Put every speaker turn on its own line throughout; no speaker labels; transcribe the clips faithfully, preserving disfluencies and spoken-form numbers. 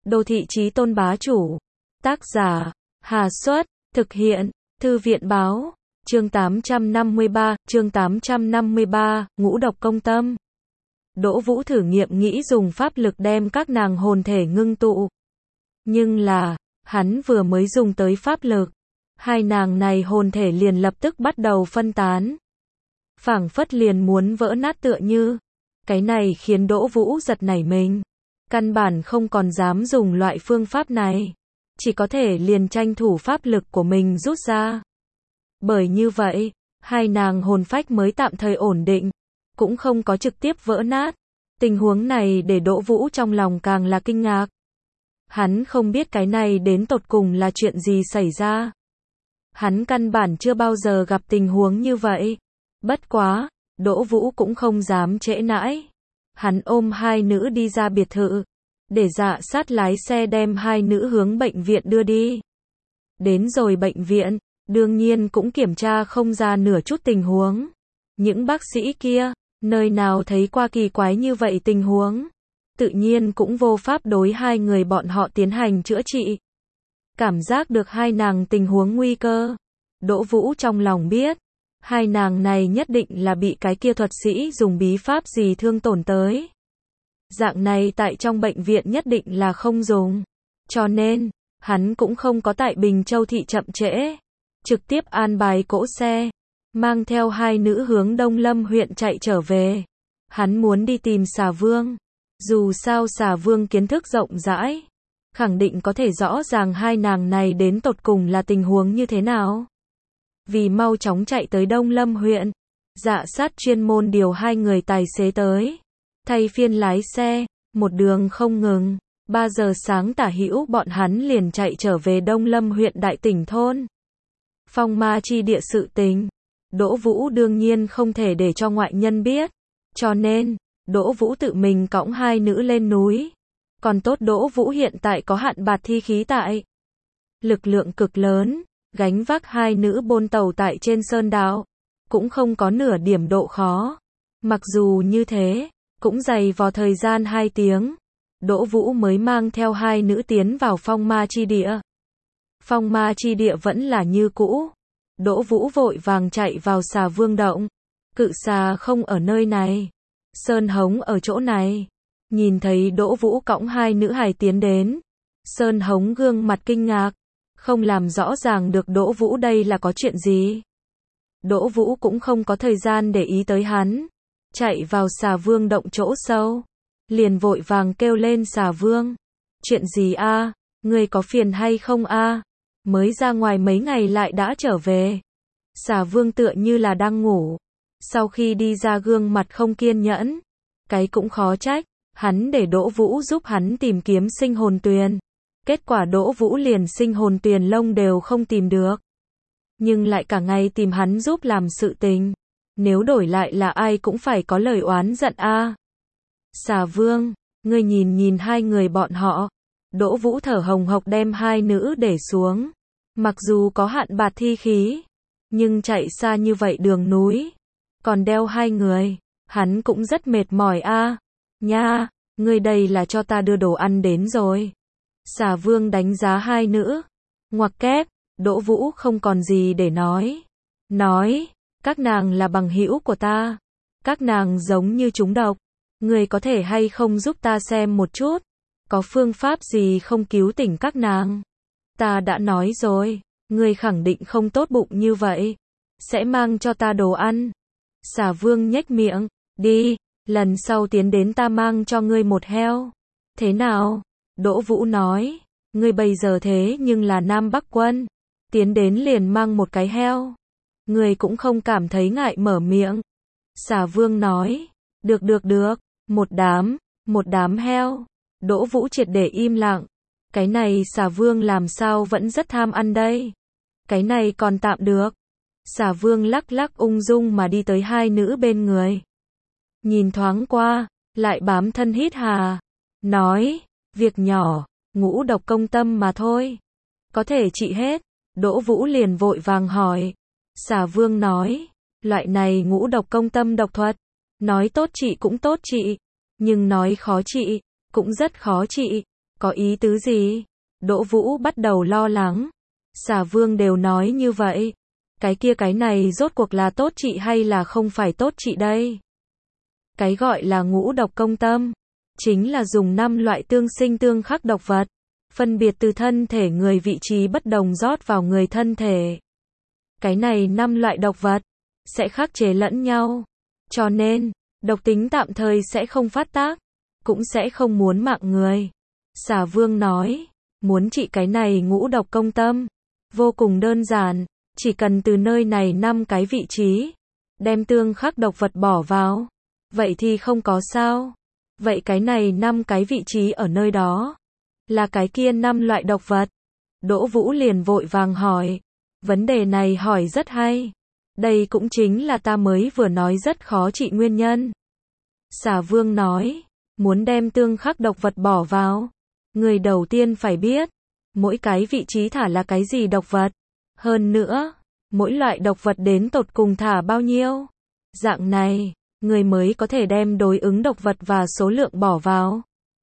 Đô thị chí tôn bá chủ. Tác giả, Hà Xuất, thực hiện, Thư viện báo, chương tám trăm năm mươi ba, chương tám trăm năm mươi ba, ngũ độc công tâm. Đỗ Vũ thử nghiệm nghĩ dùng pháp lực đem các nàng hồn thể ngưng tụ. Nhưng là, hắn vừa mới dùng tới pháp lực, hai nàng này hồn thể liền lập tức bắt đầu phân tán. Phảng phất liền muốn vỡ nát tựa như. Cái này khiến Đỗ Vũ giật nảy mình. Căn bản không còn dám dùng loại phương pháp này. Chỉ có thể liền tranh thủ pháp lực của mình rút ra. Bởi như vậy, hai nàng hồn phách mới tạm thời ổn định, cũng không có trực tiếp vỡ nát. Tình huống này để Đỗ Vũ trong lòng càng là kinh ngạc. Hắn không biết cái này đến tột cùng là chuyện gì xảy ra. Hắn căn bản chưa bao giờ gặp tình huống như vậy. Bất quá, Đỗ Vũ cũng không dám trễ nãi. Hắn ôm hai nữ đi ra biệt thự, để Dạ Sát lái xe đem hai nữ hướng bệnh viện đưa đi. Đến rồi bệnh viện, đương nhiên cũng kiểm tra không ra nửa chút tình huống. Những bác sĩ kia, nơi nào thấy qua kỳ quái như vậy tình huống, tự nhiên cũng vô pháp đối hai người bọn họ tiến hành chữa trị. Cảm giác được hai nàng tình huống nguy cơ, Đỗ Vũ trong lòng biết, hai nàng này nhất định là bị cái kia thuật sĩ dùng bí pháp gì thương tổn tới. Dạng này tại trong bệnh viện nhất định là không dùng. Cho nên, hắn cũng không có tại Bình Châu thị chậm trễ. Trực tiếp an bài cỗ xe, mang theo hai nữ hướng Đông Lâm huyện chạy trở về. Hắn muốn đi tìm Xà Vương. Dù sao Xà Vương kiến thức rộng rãi, khẳng định có thể rõ ràng hai nàng này đến tột cùng là tình huống như thế nào. Vì mau chóng chạy tới Đông Lâm huyện, Dạ Sát chuyên môn điều hai người tài xế tới, thay phiên lái xe, một đường không ngừng. ba giờ sáng tả hữu bọn hắn liền chạy trở về Đông Lâm huyện đại tỉnh thôn. Phong ma chi địa sự tình, Đỗ Vũ đương nhiên không thể để cho ngoại nhân biết, cho nên, Đỗ Vũ tự mình cõng hai nữ lên núi. Còn tốt Đỗ Vũ hiện tại có hạn bạt thi khí tại. Lực lượng cực lớn, gánh vác hai nữ bôn tàu tại trên sơn đạo, cũng không có nửa điểm độ khó. Mặc dù như thế, cũng dày vò thời gian hai tiếng, Đỗ Vũ mới mang theo hai nữ tiến vào phong ma chi địa. Phong ma chi địa vẫn là như cũ. Đỗ Vũ vội vàng chạy vào Xà Vương động. Cự xà không ở nơi này. Sơn Hống ở chỗ này. Nhìn thấy Đỗ Vũ cõng hai nữ hài tiến đến, Sơn Hống gương mặt kinh ngạc, không làm rõ ràng được Đỗ Vũ đây là có chuyện gì. Đỗ Vũ cũng không có thời gian để ý tới hắn, chạy vào Xà Vương động chỗ sâu, liền vội vàng kêu lên Xà Vương. Chuyện gì a? À? Người có phiền hay không a? À? Mới ra ngoài mấy ngày lại đã trở về. Xà Vương tựa như là đang ngủ. Sau khi đi ra gương mặt không kiên nhẫn. Cái cũng khó trách, hắn để Đỗ Vũ giúp hắn tìm kiếm sinh hồn tuyền. Kết quả Đỗ Vũ liền sinh hồn tuyền lông đều không tìm được. Nhưng lại cả ngày tìm hắn giúp làm sự tình. Nếu đổi lại là ai cũng phải có lời oán giận a. À. Xà Vương, ngươi nhìn nhìn hai người bọn họ. Đỗ Vũ thở hồng hộc đem hai nữ để xuống. Mặc dù có hạn bạt thi khí, nhưng chạy xa như vậy đường núi, còn đeo hai người, hắn cũng rất mệt mỏi a. À. Nha, ngươi đây là cho ta đưa đồ ăn đến rồi. Xà Vương đánh giá hai nữ, ngoặc kép. Đỗ Vũ không còn gì để nói. Nói, các nàng là bằng hữu của ta. Các nàng giống như trúng độc. Ngươi có thể hay không giúp ta xem một chút? Có phương pháp gì không cứu tỉnh các nàng? Ta đã nói rồi, ngươi khẳng định không tốt bụng như vậy. Sẽ mang cho ta đồ ăn. Xà Vương nhếch miệng, đi, lần sau tiến đến ta mang cho ngươi một heo. Thế nào? Đỗ Vũ nói, ngươi bây giờ thế nhưng là Nam Bắc quân. Tiến đến liền mang một cái heo. Ngươi cũng không cảm thấy ngại mở miệng. Xà Vương nói, được được được, một đám, một đám heo. Đỗ Vũ triệt để im lặng. Cái này Xà Vương làm sao vẫn rất tham ăn đây. Cái này còn tạm được. Xà Vương lắc lắc ung dung mà đi tới hai nữ bên người. Nhìn thoáng qua, lại bám thân hít hà. Nói, việc nhỏ, ngũ độc công tâm mà thôi. Có thể trị hết. Đỗ Vũ liền vội vàng hỏi. Xà Vương nói, loại này ngũ độc công tâm độc thuật, nói tốt trị cũng tốt trị, nhưng nói khó trị, cũng rất khó trị. Có ý tứ gì? Đỗ Vũ bắt đầu lo lắng. Xà Vương đều nói như vậy. Cái kia cái này rốt cuộc là tốt trị hay là không phải tốt trị đây? Cái gọi là ngũ độc công tâm, chính là dùng năm loại tương sinh tương khắc độc vật, phân biệt từ thân thể người vị trí bất đồng rót vào người thân thể. Cái này năm loại độc vật, sẽ khắc chế lẫn nhau. Cho nên, độc tính tạm thời sẽ không phát tác, cũng sẽ không muốn mạng người. Xà Vương nói, muốn trị cái này ngũ độc công tâm, vô cùng đơn giản, chỉ cần từ nơi này năm cái vị trí, đem tương khắc độc vật bỏ vào. Vậy thì không có sao. Vậy cái này năm cái vị trí ở nơi đó, là cái kia năm loại độc vật. Đỗ Vũ liền vội vàng hỏi. Vấn đề này hỏi rất hay. Đây cũng chính là ta mới vừa nói rất khó trị nguyên nhân. Xà Vương nói, muốn đem tương khắc độc vật bỏ vào, người đầu tiên phải biết, mỗi cái vị trí thả là cái gì độc vật. Hơn nữa, mỗi loại độc vật đến tột cùng thả bao nhiêu. Dạng này, người mới có thể đem đối ứng độc vật và số lượng bỏ vào.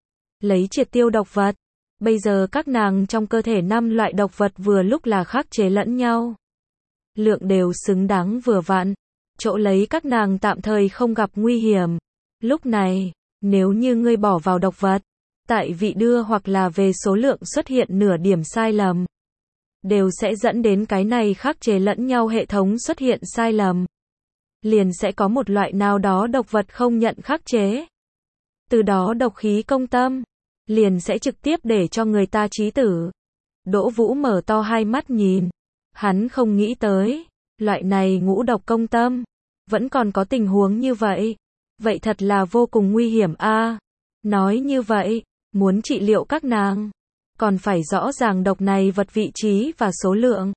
Lấy triệt tiêu độc vật. Bây giờ các nàng trong cơ thể năm loại độc vật vừa lúc là khắc chế lẫn nhau. Lượng đều xứng đáng vừa vặn. Chỗ lấy các nàng tạm thời không gặp nguy hiểm. Lúc này, nếu như ngươi bỏ vào độc vật, tại vị đưa hoặc là về số lượng xuất hiện nửa điểm sai lầm, đều sẽ dẫn đến cái này khắc chế lẫn nhau hệ thống xuất hiện sai lầm. Liền sẽ có một loại nào đó độc vật không nhận khắc chế. Từ đó độc khí công tâm, liền sẽ trực tiếp để cho người ta chí tử. Đỗ Vũ mở to hai mắt nhìn. Hắn không nghĩ tới, loại này ngũ độc công tâm, vẫn còn có tình huống như vậy. Vậy thật là vô cùng nguy hiểm a. À, nói như vậy, muốn trị liệu các nàng, còn phải rõ ràng độc này vật vị trí và số lượng.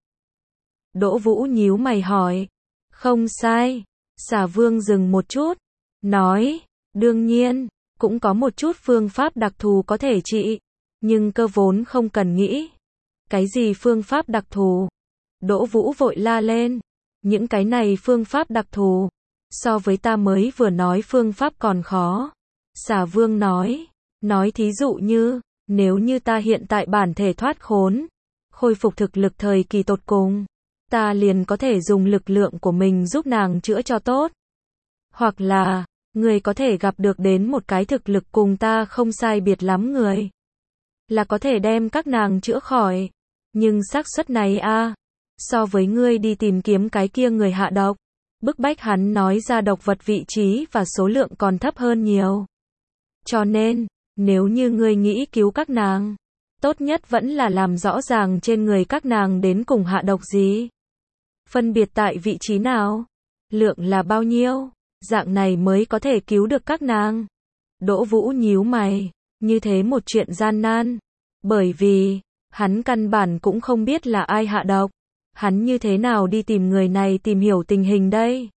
Đỗ Vũ nhíu mày hỏi. Không sai. Xà Vương dừng một chút, nói, đương nhiên, cũng có một chút phương pháp đặc thù có thể trị, nhưng cơ vốn không cần nghĩ. Cái gì phương pháp đặc thù? Đỗ Vũ vội la lên. Những cái này phương pháp đặc thù, so với ta mới vừa nói phương pháp còn khó. Xà Vương nói, nói thí dụ như, nếu như ta hiện tại bản thể thoát khốn, khôi phục thực lực thời kỳ tột cùng, ta liền có thể dùng lực lượng của mình giúp nàng chữa cho tốt. Hoặc là, người có thể gặp được đến một cái thực lực cùng ta không sai biệt lắm người, là có thể đem các nàng chữa khỏi. Nhưng xác suất này a, à, so với ngươi đi tìm kiếm cái kia người hạ độc, bức bách hắn nói ra độc vật vị trí và số lượng còn thấp hơn nhiều. Cho nên, nếu như ngươi nghĩ cứu các nàng, tốt nhất vẫn là làm rõ ràng trên người các nàng đến cùng hạ độc gì. Phân biệt tại vị trí nào, lượng là bao nhiêu, dạng này mới có thể cứu được các nàng. Đỗ Vũ nhíu mày, như thế một chuyện gian nan, bởi vì, hắn căn bản cũng không biết là ai hạ độc, hắn như thế nào đi tìm người này tìm hiểu tình hình đây.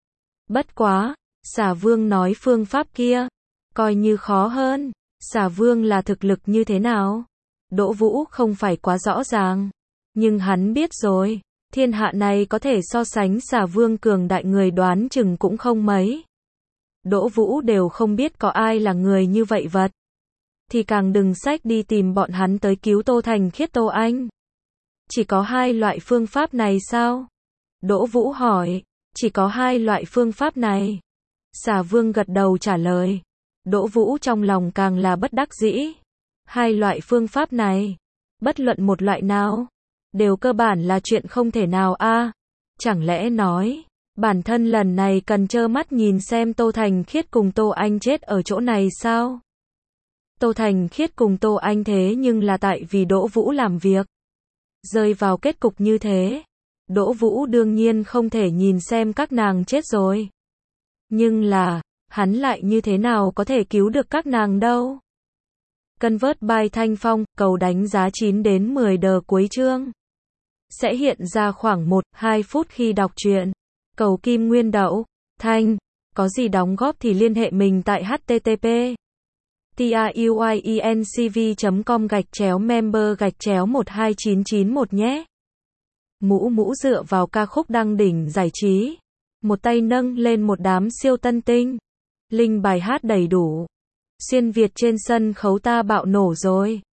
Bất quá, Xà Vương nói phương pháp kia, coi như khó hơn. Xà Vương là thực lực như thế nào? Đỗ Vũ không phải quá rõ ràng, nhưng hắn biết rồi. Thiên hạ này có thể so sánh Xà Vương cường đại người đoán chừng cũng không mấy. Đỗ Vũ đều không biết có ai là người như vậy vật, thì càng đừng xách đi tìm bọn hắn tới cứu Tô Thành Khiết Tô Anh. Chỉ có hai loại phương pháp này sao? Đỗ Vũ hỏi. Chỉ có hai loại phương pháp này. Xà Vương gật đầu trả lời. Đỗ Vũ trong lòng càng là bất đắc dĩ. Hai loại phương pháp này, bất luận một loại nào, đều cơ bản là chuyện không thể nào a. À, chẳng lẽ nói, bản thân lần này cần trơ mắt nhìn xem Tô Thành Khiết cùng Tô Anh chết ở chỗ này sao? Tô Thành Khiết cùng Tô Anh thế nhưng là tại vì Đỗ Vũ làm việc, rơi vào kết cục như thế. Đỗ Vũ đương nhiên không thể nhìn xem các nàng chết rồi. Nhưng là, hắn lại như thế nào có thể cứu được các nàng đâu? Convert by Thanh Phong, cầu đánh giá chín đến mười đờ cuối chương. Sẽ hiện ra khoảng một đến hai phút khi đọc truyện. Cầu Kim Nguyên Đậu, Thanh, có gì đóng góp thì liên hệ mình tại http truyencv chấm com gạch chéo member gạch chéo một hai chín chín một nhé. Mũ Mũ dựa vào ca khúc đăng đỉnh giải trí, một tay nâng lên một đám siêu tân tinh. Linh bài hát đầy đủ. Xuyên Việt trên sân khấu ta bạo nổ rồi.